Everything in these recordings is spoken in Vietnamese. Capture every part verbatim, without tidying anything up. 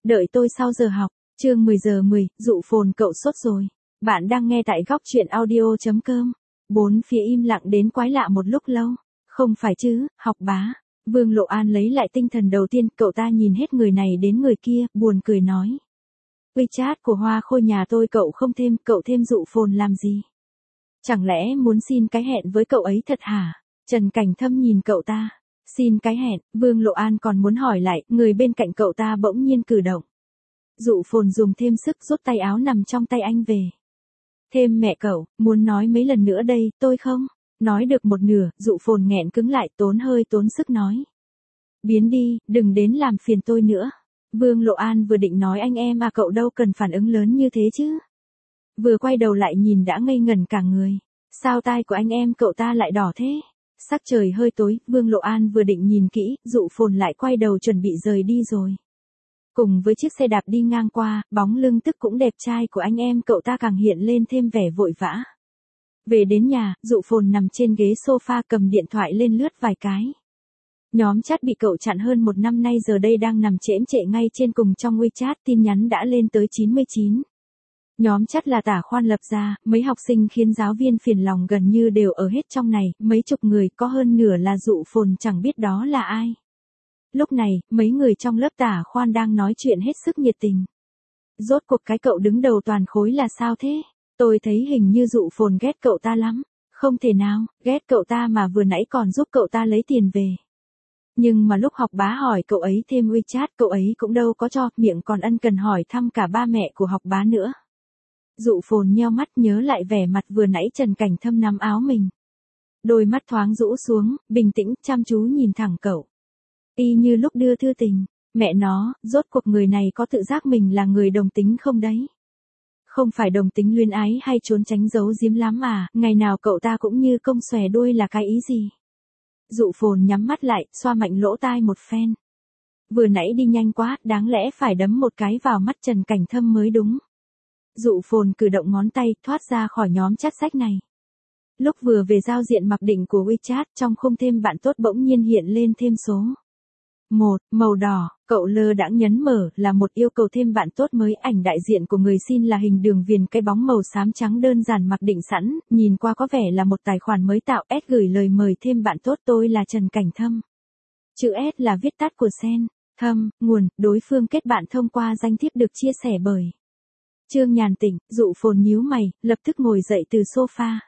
Đợi tôi sau giờ học, chương mười giờ mười, dụ phồn cậu sốt rồi. Bạn đang nghe tại góc chuyện audio chấm com. Bốn phía im lặng đến quái lạ một lúc lâu. Không phải chứ, học bá. Vương Lộ An lấy lại tinh thần đầu tiên, cậu ta nhìn hết người này đến người kia, buồn cười nói. WeChat của Hoa Khôi nhà tôi cậu không thêm, cậu thêm dụ phồn làm gì? Chẳng lẽ muốn xin cái hẹn với cậu ấy thật hả? Trần Cảnh Thâm nhìn cậu ta. Xin cái hẹn, Vương Lộ An còn muốn hỏi lại, người bên cạnh cậu ta bỗng nhiên cử động. Dụ phồn dùng thêm sức rút tay áo nằm trong tay anh về. Thêm mẹ cậu, muốn nói mấy lần nữa đây, tôi không? Nói được một nửa, dụ phồn nghẹn cứng lại tốn hơi tốn sức nói. Biến đi, đừng đến làm phiền tôi nữa. Vương Lộ An vừa định nói anh em à cậu đâu cần phản ứng lớn như thế chứ. Vừa quay đầu lại nhìn đã ngây ngẩn cả người. Sao tai của anh em cậu ta lại đỏ thế? Sắc trời hơi tối, Vương Lộ An vừa định nhìn kỹ, dụ phồn lại quay đầu chuẩn bị rời đi rồi. Cùng với chiếc xe đạp đi ngang qua, bóng lưng tức cũng đẹp trai của anh em cậu ta càng hiện lên thêm vẻ vội vã. Về đến nhà, dụ phồn nằm trên ghế sofa cầm điện thoại lên lướt vài cái. Nhóm chat bị cậu chặn hơn một năm nay giờ đây đang nằm chễm chệ ngay trên cùng trong WeChat, tin nhắn đã lên tới chín mươi chín. Nhóm chat là Tả Khoan lập ra, mấy học sinh khiến giáo viên phiền lòng gần như đều ở hết trong này, mấy chục người có hơn nửa là dụ phồn chẳng biết đó là ai. Lúc này, mấy người trong lớp Tả Khoan đang nói chuyện hết sức nhiệt tình. Rốt cuộc cái cậu đứng đầu toàn khối là sao thế? Tôi thấy hình như dụ phồn ghét cậu ta lắm. Không thể nào, ghét cậu ta mà vừa nãy còn giúp cậu ta lấy tiền về. Nhưng mà lúc học bá hỏi cậu ấy thêm WeChat cậu ấy cũng đâu có cho, miệng còn ân cần hỏi thăm cả ba mẹ của học bá nữa. Dụ phồn nheo mắt nhớ lại vẻ mặt vừa nãy Trần Cảnh Thâm nắm áo mình. Đôi mắt thoáng rũ xuống, bình tĩnh, chăm chú nhìn thẳng cậu. Y như lúc đưa thư tình, mẹ nó, rốt cuộc người này có tự giác mình là người đồng tính không đấy? Không phải đồng tính luyến ái hay trốn tránh giấu giếm lắm à, ngày nào cậu ta cũng như công xòe đuôi là cái ý gì? Dụ phồn nhắm mắt lại, xoa mạnh lỗ tai một phen. Vừa nãy đi nhanh quá, đáng lẽ phải đấm một cái vào mắt Trần Cảnh Thâm mới đúng. Dụ phồn cử động ngón tay, thoát ra khỏi nhóm chat sách này. Lúc vừa về giao diện mặc định của WeChat, trong khung thêm bạn tốt bỗng nhiên hiện lên thêm số. một, màu đỏ, cậu lơ đãng nhấn mở là một yêu cầu thêm bạn tốt mới, ảnh đại diện của người xin là hình đường viền cái bóng màu xám trắng đơn giản mặc định sẵn, nhìn qua có vẻ là một tài khoản mới tạo. S gửi lời mời thêm bạn tốt, tôi là Trần Cảnh Thâm. Chữ S là viết tắt của Sen, Thâm, nguồn, đối phương kết bạn thông qua danh thiếp được chia sẻ bởi Trương Nhàn Tịnh. Dụ phồn nhíu mày, lập tức ngồi dậy từ sofa.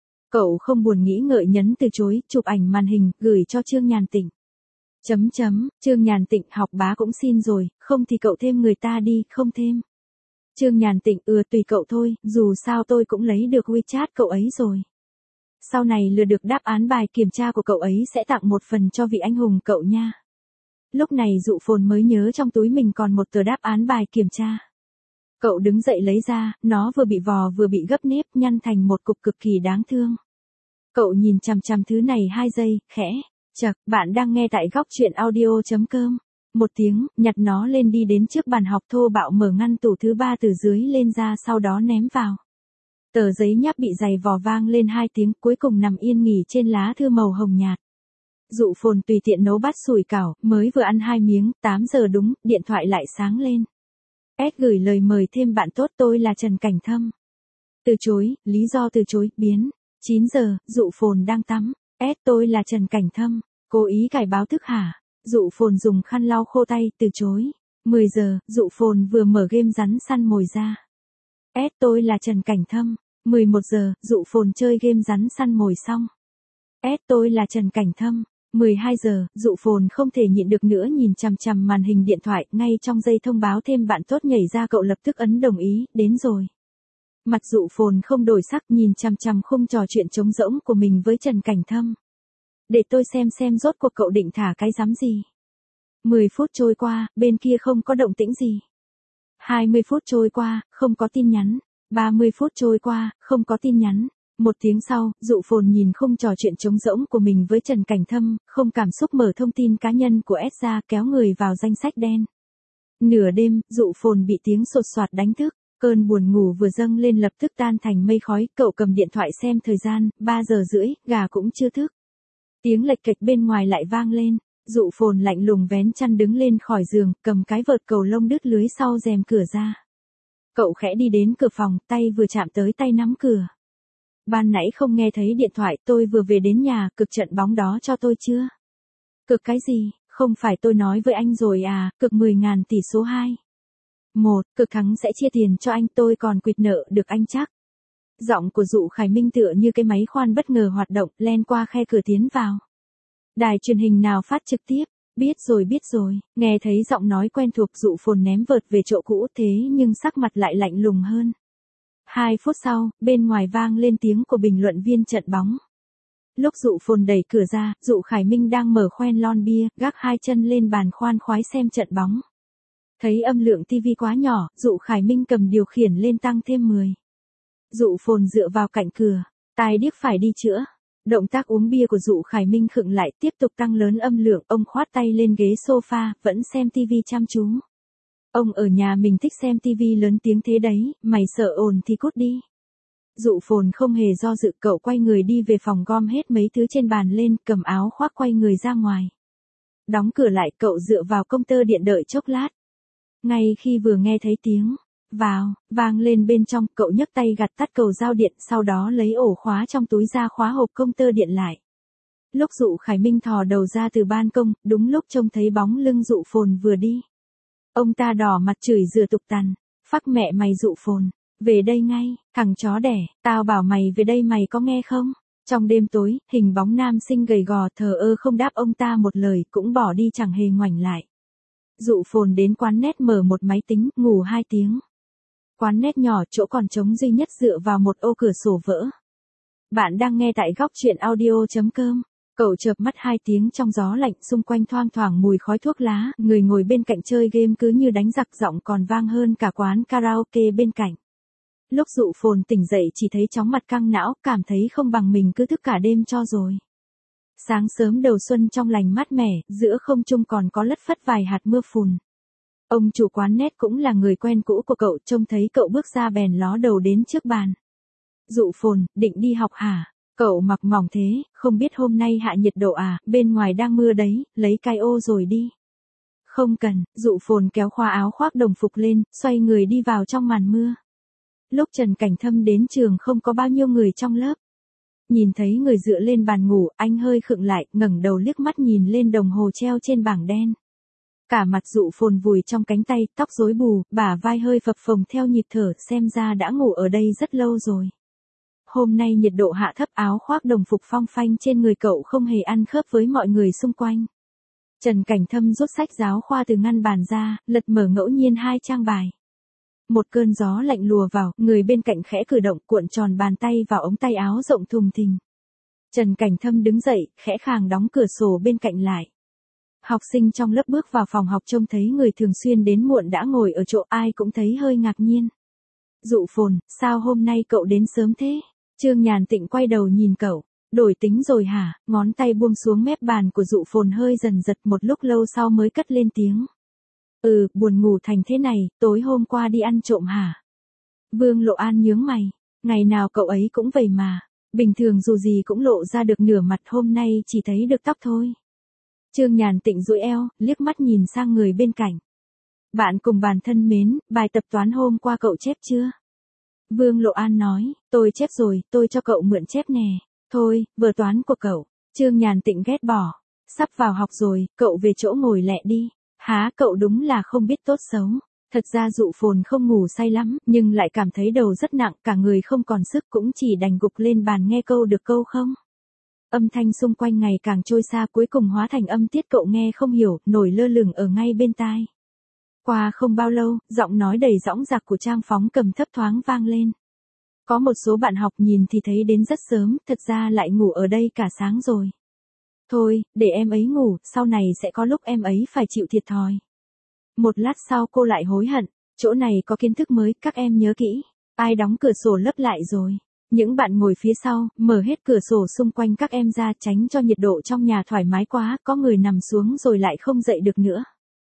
Cậu không buồn nghĩ ngợi nhấn từ chối, chụp ảnh màn hình, gửi cho Trương Nhàn Tịnh. Chấm chấm, Trương Nhàn Tịnh, học bá cũng xin rồi, không thì cậu thêm người ta đi, không thêm. Trương Nhàn Tịnh, ừ tùy cậu thôi, dù sao tôi cũng lấy được WeChat cậu ấy rồi. Sau này lừa được đáp án bài kiểm tra của cậu ấy sẽ tặng một phần cho vị anh hùng cậu nha. Lúc này dụ phồn mới nhớ trong túi mình còn một tờ đáp án bài kiểm tra. Cậu đứng dậy lấy ra, nó vừa bị vò vừa bị gấp nếp nhăn thành một cục cực kỳ đáng thương. Cậu nhìn chằm chằm thứ này hai giây, khẽ. Chậc, bạn đang nghe tại góc chuyện audio chấm com. Một tiếng, nhặt nó lên đi đến trước bàn học thô bạo mở ngăn tủ thứ ba từ dưới lên ra sau đó ném vào. Tờ giấy nháp bị giày vò vang lên hai tiếng cuối cùng nằm yên nghỉ trên lá thư màu hồng nhạt. Dụ phồn tùy tiện nấu bát sủi cảo, mới vừa ăn hai miếng, tám giờ đúng, điện thoại lại sáng lên. S gửi lời mời thêm bạn tốt, tôi là Trần Cảnh Thâm. Từ chối, lý do từ chối, biến. chín giờ, dụ phồn đang tắm. S tôi là Trần Cảnh Thâm. Cố ý cải báo thức hả? Dụ phồn dùng khăn lau khô tay, từ chối. mười giờ, dụ phồn vừa mở game rắn săn mồi ra. S tôi là Trần Cảnh Thâm. mười một giờ, dụ phồn chơi game rắn săn mồi xong. S tôi là Trần Cảnh Thâm. mười hai giờ, dụ phồn không thể nhịn được nữa nhìn chằm chằm màn hình điện thoại, ngay trong giây thông báo thêm bạn tốt nhảy ra cậu lập tức ấn đồng ý, đến rồi. Mặt dụ phồn không đổi sắc nhìn chằm chằm khung trò chuyện trống rỗng của mình với Trần Cảnh Thâm. Để tôi xem xem rốt cuộc cậu định thả cái rắm gì. mười phút trôi qua, bên kia không có động tĩnh gì. hai mươi phút trôi qua, không có tin nhắn. ba mươi phút trôi qua, không có tin nhắn. Một tiếng sau, dụ phồn nhìn khung trò chuyện trống rỗng của mình với Trần Cảnh Thâm, không cảm xúc mở thông tin cá nhân của S ra kéo người vào danh sách đen. Nửa đêm, dụ phồn bị tiếng sột soạt đánh thức. Cơn buồn ngủ vừa dâng lên lập tức tan thành mây khói, cậu cầm điện thoại xem thời gian, ba giờ rưỡi, gà cũng chưa thức. Tiếng lệch cạch bên ngoài lại vang lên, Dụ phồn lạnh lùng vén chăn đứng lên khỏi giường, cầm cái vợt cầu lông đứt lưới sau rèm cửa ra. Cậu khẽ đi đến cửa phòng, tay vừa chạm tới tay nắm cửa. Ban nãy không nghe thấy điện thoại, tôi vừa về đến nhà, cực trận bóng đó cho tôi chưa? Cực cái gì, không phải tôi nói với anh rồi à, cực mười ngàn tỷ số hai. Một, cực thắng sẽ chia tiền cho anh, tôi còn quỵt nợ được anh chắc. Giọng của Dụ Khải Minh tựa như cái máy khoan bất ngờ hoạt động, len qua khe cửa tiến vào. Đài truyền hình nào phát trực tiếp? Biết rồi biết rồi, nghe thấy giọng nói quen thuộc Dụ phồn ném vợt về chỗ cũ thế nhưng sắc mặt lại lạnh lùng hơn. Hai phút sau, bên ngoài vang lên tiếng của bình luận viên trận bóng. Lúc Dụ phồn đẩy cửa ra, Dụ Khải Minh đang mở khoen lon bia, gác hai chân lên bàn khoan khoái xem trận bóng. Thấy âm lượng tivi quá nhỏ, Dụ Khải Minh cầm điều khiển lên tăng thêm mười. Dụ phồn dựa vào cạnh cửa, tai điếc phải đi chữa. Động tác uống bia của Dụ Khải Minh khựng lại, tiếp tục tăng lớn âm lượng, ông khoát tay lên ghế sofa, vẫn xem tivi chăm chú. Ông ở nhà mình thích xem tivi lớn tiếng thế đấy, mày sợ ồn thì cút đi. Dụ phồn không hề do dự, cậu quay người đi về phòng gom hết mấy thứ trên bàn lên, cầm áo khoác quay người ra ngoài. Đóng cửa lại, cậu dựa vào công tơ điện đợi chốc lát. Ngay khi vừa nghe thấy tiếng vào vang lên bên trong, cậu nhấc tay gạt tắt cầu giao điện, sau đó lấy ổ khóa trong túi ra khóa hộp công tơ điện lại. Lúc Dụ Khải Minh thò đầu ra từ ban công, đúng lúc trông thấy bóng lưng Dụ phồn vừa đi. Ông ta đỏ mặt chửi rủa tục tằn, phắc mẹ mày Dụ phồn, về đây ngay, thằng chó đẻ, tao bảo mày về đây mày có nghe không? Trong đêm tối, hình bóng nam sinh gầy gò thờ ơ không đáp ông ta một lời, cũng bỏ đi chẳng hề ngoảnh lại. Dụ phồn đến quán net mở một máy tính, ngủ hai tiếng. Quán net nhỏ, chỗ còn trống duy nhất dựa vào một ô cửa sổ vỡ. Bạn đang nghe tại góc truyện audio chấm com. Cậu chợp mắt hai tiếng trong gió lạnh, xung quanh thoang thoảng mùi khói thuốc lá, người ngồi bên cạnh chơi game cứ như đánh giặc, giọng còn vang hơn cả quán karaoke bên cạnh. Lúc Dụ phồn tỉnh dậy chỉ thấy chóng mặt căng não, cảm thấy không bằng mình cứ thức cả đêm cho rồi. Sáng sớm đầu xuân trong lành mát mẻ, giữa không trung còn có lất phất vài hạt mưa phùn. Ông chủ quán net cũng là người quen cũ của cậu, trông thấy cậu bước ra bèn ló đầu đến trước bàn. Dụ phồn, định đi học hả? Cậu mặc mỏng thế, không biết hôm nay hạ nhiệt độ à, bên ngoài đang mưa đấy, lấy cái ô rồi đi. Không cần, Dụ phồn kéo khoa áo khoác đồng phục lên, xoay người đi vào trong màn mưa. Lúc Trần Cảnh Thâm đến trường không có bao nhiêu người trong lớp. Nhìn thấy người dựa lên bàn ngủ, anh hơi khựng lại, ngẩng đầu liếc mắt nhìn lên đồng hồ treo trên bảng đen. Cả mặt Dụ phồn vùi trong cánh tay, tóc rối bù, bả vai hơi phập phồng theo nhịp thở, xem ra đã ngủ ở đây rất lâu rồi. Hôm nay nhiệt độ hạ thấp, áo khoác đồng phục phong phanh trên người cậu không hề ăn khớp với mọi người xung quanh. Trần Cảnh Thâm rút sách giáo khoa từ ngăn bàn ra, lật mở ngẫu nhiên hai trang bài. Một cơn gió lạnh lùa vào, người bên cạnh khẽ cử động, cuộn tròn bàn tay vào ống tay áo rộng thùng thình. Trần Cảnh Thâm đứng dậy, khẽ khàng đóng cửa sổ bên cạnh lại. Học sinh trong lớp bước vào phòng học trông thấy người thường xuyên đến muộn đã ngồi ở chỗ, ai cũng thấy hơi ngạc nhiên. Dụ phồn, sao hôm nay cậu đến sớm thế? Trương Nhàn Tịnh quay đầu nhìn cậu. Đổi tính rồi hả? Ngón tay buông xuống mép bàn của Dụ phồn hơi dần giật, một lúc lâu sau mới cất lên tiếng. Ừ, buồn ngủ thành thế này, tối hôm qua đi ăn trộm hả? Vương Lộ An nhướng mày. Ngày nào cậu ấy cũng vậy mà. Bình thường dù gì cũng lộ ra được nửa mặt, hôm nay chỉ thấy được tóc thôi. Trương Nhàn Tịnh duỗi eo, liếc mắt nhìn sang người bên cạnh. Bạn cùng bàn thân mến, bài tập toán hôm qua cậu chép chưa? Vương Lộ An nói, tôi chép rồi, tôi cho cậu mượn chép nè. Thôi, vở toán của cậu. Trương Nhàn Tịnh ghét bỏ. Sắp vào học rồi, cậu về chỗ ngồi lẹ đi. Há, cậu đúng là không biết tốt xấu. Thật ra Dụ phồn không ngủ say lắm, nhưng lại cảm thấy đầu rất nặng, cả người không còn sức, cũng chỉ đành gục lên bàn nghe câu được câu không. Âm thanh xung quanh ngày càng trôi xa, cuối cùng hóa thành âm tiết cậu nghe không hiểu, nổi lơ lửng ở ngay bên tai. Qua không bao lâu, giọng nói đầy dõng dạc của Trang Phóng Cầm thấp thoáng vang lên. Có một số bạn học nhìn thì thấy đến rất sớm, thật ra lại ngủ ở đây cả sáng rồi. Thôi, để em ấy ngủ, sau này sẽ có lúc em ấy phải chịu thiệt thòi. Một lát sau cô lại hối hận, chỗ này có kiến thức mới, các em nhớ kỹ. Ai đóng cửa sổ lấp lại rồi? Những bạn ngồi phía sau, mở hết cửa sổ xung quanh các em ra, tránh cho nhiệt độ trong nhà thoải mái quá, có người nằm xuống rồi lại không dậy được nữa.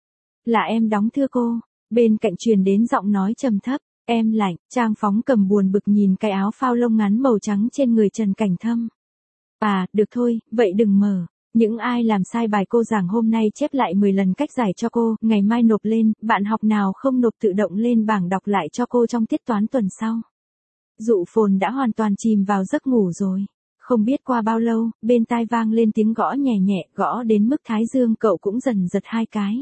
Là em đóng thưa cô. Bên cạnh truyền đến giọng nói trầm thấp, em lạnh. Trang Phóng Cầm buồn bực nhìn cái áo phao lông ngắn màu trắng trên người Trần Cảnh Thâm. À, được thôi, vậy đừng mở. Những ai làm sai bài cô giảng hôm nay chép lại mười lần cách giải cho cô, ngày mai nộp lên, bạn học nào không nộp tự động lên bảng đọc lại cho cô trong tiết toán tuần sau. Dụ phồn đã hoàn toàn chìm vào giấc ngủ rồi. Không biết qua bao lâu, bên tai vang lên tiếng gõ nhẹ nhẹ, gõ đến mức thái dương cậu cũng dần giật hai cái.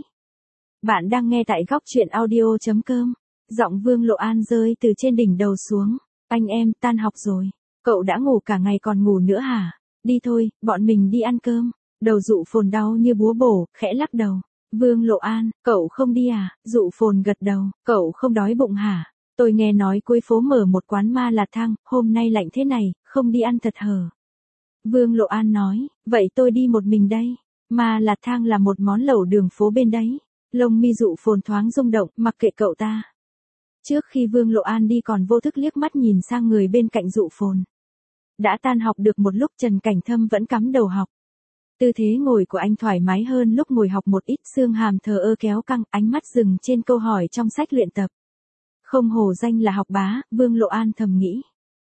Bạn đang nghe tại góc chuyện audio.com. Giọng Vương Lộ An rơi từ trên đỉnh đầu xuống. Anh em, tan học rồi. Cậu đã ngủ cả ngày còn ngủ nữa hả? Đi thôi, bọn mình đi ăn cơm. Đầu Dụ phồn đau như búa bổ, khẽ lắc đầu. Vương Lộ An, cậu không đi à? Dụ phồn gật đầu, cậu không đói bụng hả? Tôi nghe nói cuối phố mở một quán ma lạt thang, hôm nay lạnh thế này, không đi ăn thật hở. Vương Lộ An nói, vậy tôi đi một mình đây. Ma lạt thang là một món lẩu đường phố bên đấy. Lông mi Dụ phồn thoáng rung động, mặc kệ cậu ta. Trước khi Vương Lộ An đi còn vô thức liếc mắt nhìn sang người bên cạnh Dụ phồn. Đã tan học được một lúc Trần Cảnh Thâm vẫn cắm đầu học. Tư thế ngồi của anh thoải mái hơn lúc ngồi học một ít, xương hàm thờ ơ kéo căng, ánh mắt dừng trên câu hỏi trong sách luyện tập. Không hổ danh là học bá, Vương Lộ An thầm nghĩ.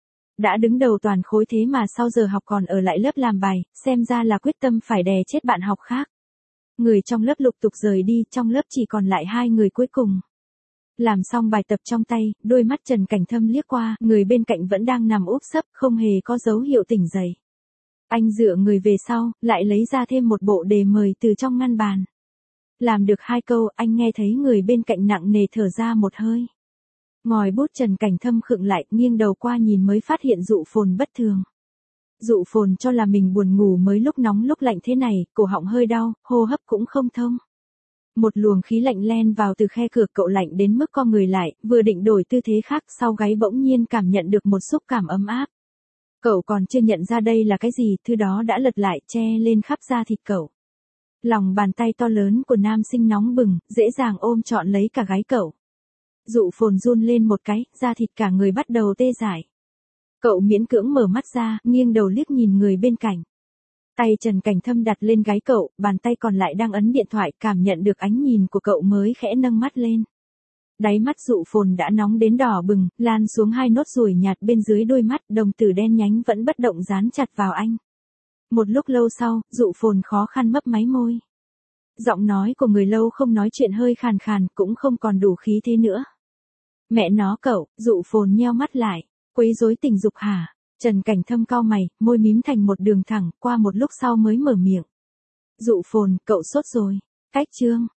Đã đứng đầu toàn khối thế mà sau giờ học còn ở lại lớp làm bài, xem ra là quyết tâm phải đè chết bạn học khác. Người trong lớp lục tục rời đi, trong lớp chỉ còn lại hai người cuối cùng. Làm xong bài tập trong tay, đôi mắt Trần Cảnh Thâm liếc qua, người bên cạnh vẫn đang nằm úp sấp, không hề có dấu hiệu tỉnh dậy. Anh dựa người về sau, lại lấy ra thêm một bộ đề mời từ trong ngăn bàn. Làm được hai câu, anh nghe thấy người bên cạnh nặng nề thở ra một hơi. Ngòi bút Trần Cảnh Thâm khựng lại, nghiêng đầu qua nhìn mới phát hiện Dụ phồn bất thường. Dụ phồn cho là mình buồn ngủ mới lúc nóng lúc lạnh thế này, cổ họng hơi đau, hô hấp cũng không thông. Một luồng khí lạnh len vào từ khe cửa, cậu lạnh đến mức co người lại, vừa định đổi tư thế khác, sau gáy bỗng nhiên cảm nhận được một xúc cảm ấm áp. Cậu còn chưa nhận ra đây là cái gì, thứ đó đã lật lại, che lên khắp da thịt cậu. Lòng bàn tay to lớn của nam sinh nóng bừng, dễ dàng ôm trọn lấy cả gáy cậu. Dụ phồn run lên một cái, da thịt cả người bắt đầu tê dại. Cậu miễn cưỡng mở mắt ra, nghiêng đầu liếc nhìn người bên cạnh. Tay Trần Cảnh Thâm đặt lên gáy cậu, bàn tay còn lại đang ấn điện thoại, cảm nhận được ánh nhìn của cậu mới khẽ nâng mắt lên. Đáy mắt Dụ phồn đã nóng đến đỏ bừng, lan xuống hai nốt ruồi nhạt bên dưới đôi mắt, đồng tử đen nhánh vẫn bất động dán chặt vào anh. Một lúc lâu sau, Dụ phồn khó khăn mấp máy môi. Giọng nói của người lâu không nói chuyện hơi khàn khàn, cũng không còn đủ khí thế nữa. Mẹ nó cậu, Dụ phồn nheo mắt lại, quấy rối tình dục hả? Trần Cảnh Thâm cau mày, môi mím thành một đường thẳng, qua một lúc sau mới mở miệng. Dụ phồn, cậu sốt rồi. Cách chương.